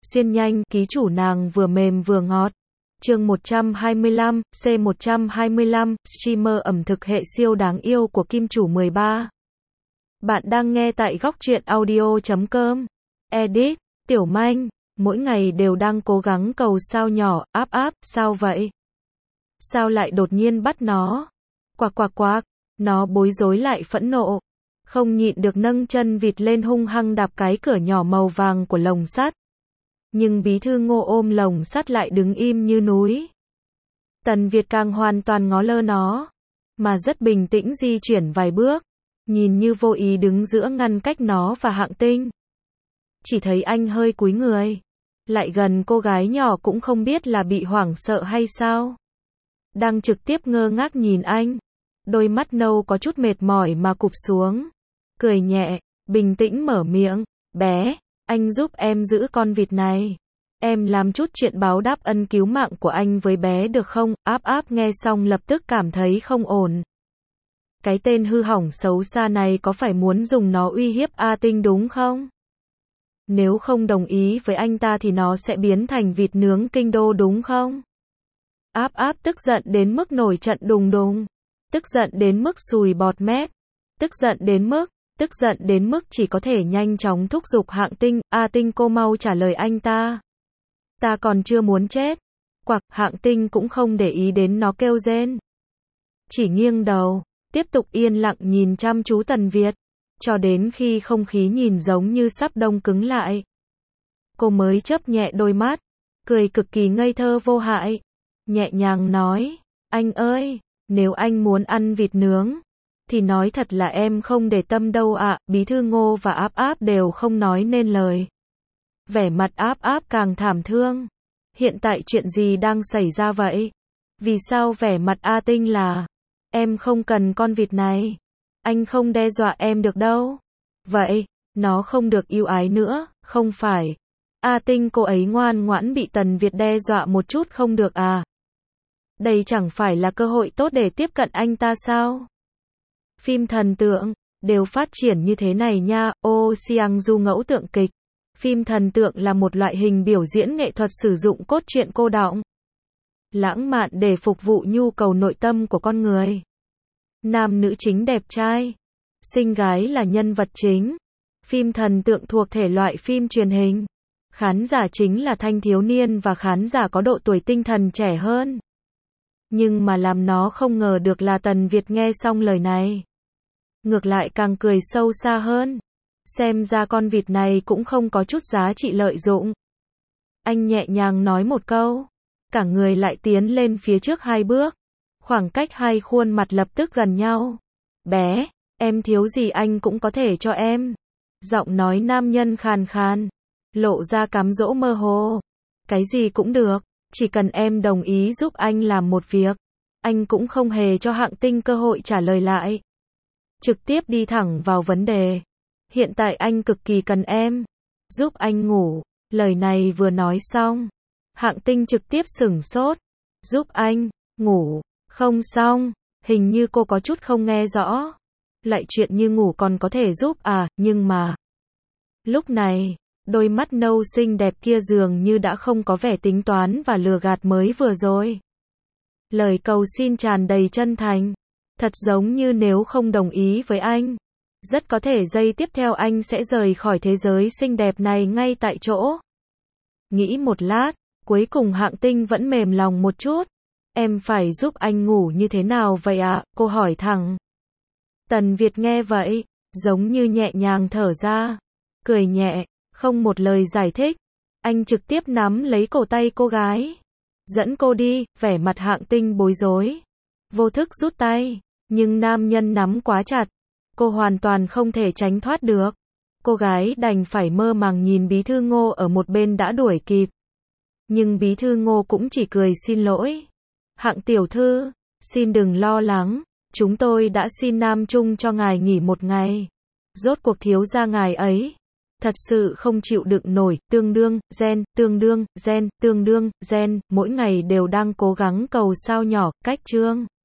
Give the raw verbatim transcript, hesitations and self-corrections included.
xuyên nhanh, ký chủ nàng vừa mềm vừa ngọt. Chương một trăm hai mươi lăm, C một trăm hai mươi lăm, streamer ẩm thực hệ siêu đáng yêu của Kim Chủ mười ba. Bạn đang nghe tại góc truyện audio chấm com. Edit, Tiểu Manh, mỗi ngày đều đang cố gắng cầu sao nhỏ, áp áp, sao vậy? Sao lại đột nhiên bắt nó? Quạc quạc quạc, nó bối rối lại phẫn nộ. Không nhịn được nâng chân vịt lên hung hăng đạp cái cửa nhỏ màu vàng của lồng sắt. Nhưng bí thư Ngô ôm lồng sắt lại đứng im như núi. Tần Việt càng hoàn toàn ngó lơ nó, mà rất bình tĩnh di chuyển vài bước, nhìn như vô ý đứng giữa ngăn cách nó và Hạng Tinh. Chỉ thấy anh hơi cúi người, lại gần cô gái nhỏ cũng không biết là bị hoảng sợ hay sao. Đang trực tiếp ngơ ngác nhìn anh, đôi mắt nâu có chút mệt mỏi mà cụp xuống, cười nhẹ, bình tĩnh mở miệng, bé, anh giúp em giữ con vịt này. Em làm chút chuyện báo đáp ân cứu mạng của anh với bé được không? Áp áp nghe xong lập tức cảm thấy không ổn. Cái tên hư hỏng xấu xa này có phải muốn dùng nó uy hiếp A Tinh đúng không? Nếu không đồng ý với anh ta thì nó sẽ biến thành vịt nướng kinh đô đúng không? Áp áp tức giận đến mức nổi trận đùng đùng. Tức giận đến mức sùi bọt mép. Tức giận đến mức, tức giận đến mức chỉ có thể nhanh chóng thúc giục Hạng Tinh, A Tinh cô mau trả lời anh ta. Ta còn chưa muốn chết. Quặc, Hạng Tinh cũng không để ý đến nó kêu rên. Chỉ nghiêng đầu, tiếp tục yên lặng nhìn chăm chú Tần Việt, cho đến khi không khí nhìn giống như sắp đông cứng lại. Cô mới chớp nhẹ đôi mắt, cười cực kỳ ngây thơ vô hại, nhẹ nhàng nói, anh ơi, nếu anh muốn ăn vịt nướng, thì nói thật là em không để tâm đâu ạ. À. Bí thư Ngô và Áp Áp đều không nói nên lời. Vẻ mặt Áp Áp càng thảm thương. Hiện tại chuyện gì đang xảy ra vậy? Vì sao vẻ mặt A Tinh là, em không cần con vịt này, anh không đe dọa em được đâu. Vậy, nó không được yêu ái nữa, không phải? A Tinh cô ấy ngoan ngoãn bị Tần Việt đe dọa một chút không được à? Đây chẳng phải là cơ hội tốt để tiếp cận anh ta sao? Phim thần tượng, đều phát triển như thế này nha. Ô Siang Du ngẫu tượng kịch. Phim thần tượng là một loại hình biểu diễn nghệ thuật sử dụng cốt truyện cô đọng, lãng mạn để phục vụ nhu cầu nội tâm của con người. Nam nữ chính đẹp trai, xinh gái là nhân vật chính. Phim thần tượng thuộc thể loại phim truyền hình. Khán giả chính là thanh thiếu niên và khán giả có độ tuổi tinh thần trẻ hơn. Nhưng mà làm nó không ngờ được là Tần Việt nghe xong lời này, ngược lại càng cười sâu xa hơn. Xem ra con vịt này cũng không có chút giá trị lợi dụng. Anh nhẹ nhàng nói một câu, cả người lại tiến lên phía trước hai bước. Khoảng cách hai khuôn mặt lập tức gần nhau. Bé, em thiếu gì anh cũng có thể cho em. Giọng nói nam nhân khàn khàn, lộ ra cám dỗ mơ hồ. Cái gì cũng được, chỉ cần em đồng ý giúp anh làm một việc. Anh cũng không hề cho Hạng Tinh cơ hội trả lời lại, trực tiếp đi thẳng vào vấn đề. Hiện tại anh cực kỳ cần em, giúp anh ngủ. Lời này vừa nói xong, Hạng Tinh trực tiếp sửng sốt. Giúp anh ngủ? Không xong, hình như cô có chút không nghe rõ. Lại chuyện như ngủ còn có thể giúp à? Nhưng mà lúc này, đôi mắt nâu xinh đẹp kia dường như đã không có vẻ tính toán và lừa gạt mới vừa rồi. Lời cầu xin tràn đầy chân thành, thật giống như nếu không đồng ý với anh, rất có thể giây tiếp theo anh sẽ rời khỏi thế giới xinh đẹp này ngay tại chỗ. Nghĩ một lát, cuối cùng Hạng Tinh vẫn mềm lòng một chút. Em phải giúp anh ngủ như thế nào vậy ạ? À? Cô hỏi thẳng. Tần Việt nghe vậy, giống như nhẹ nhàng thở ra, cười nhẹ, không một lời giải thích. Anh trực tiếp nắm lấy cổ tay cô gái, dẫn cô đi. Vẻ mặt Hạng Tinh bối rối, vô thức rút tay, nhưng nam nhân nắm quá chặt, cô hoàn toàn không thể tránh thoát được. Cô gái đành phải mơ màng nhìn bí thư Ngô ở một bên đã đuổi kịp. Nhưng bí thư Ngô cũng chỉ cười xin lỗi. Hạng tiểu thư, xin đừng lo lắng, chúng tôi đã xin Nam Trung cho ngài nghỉ một ngày. Rốt cuộc thiếu gia ngài ấy thật sự không chịu đựng nổi. Tương đương, gen, tương đương, gen, tương đương, gen, mỗi ngày đều đang cố gắng cầu sao nhỏ, cách chương.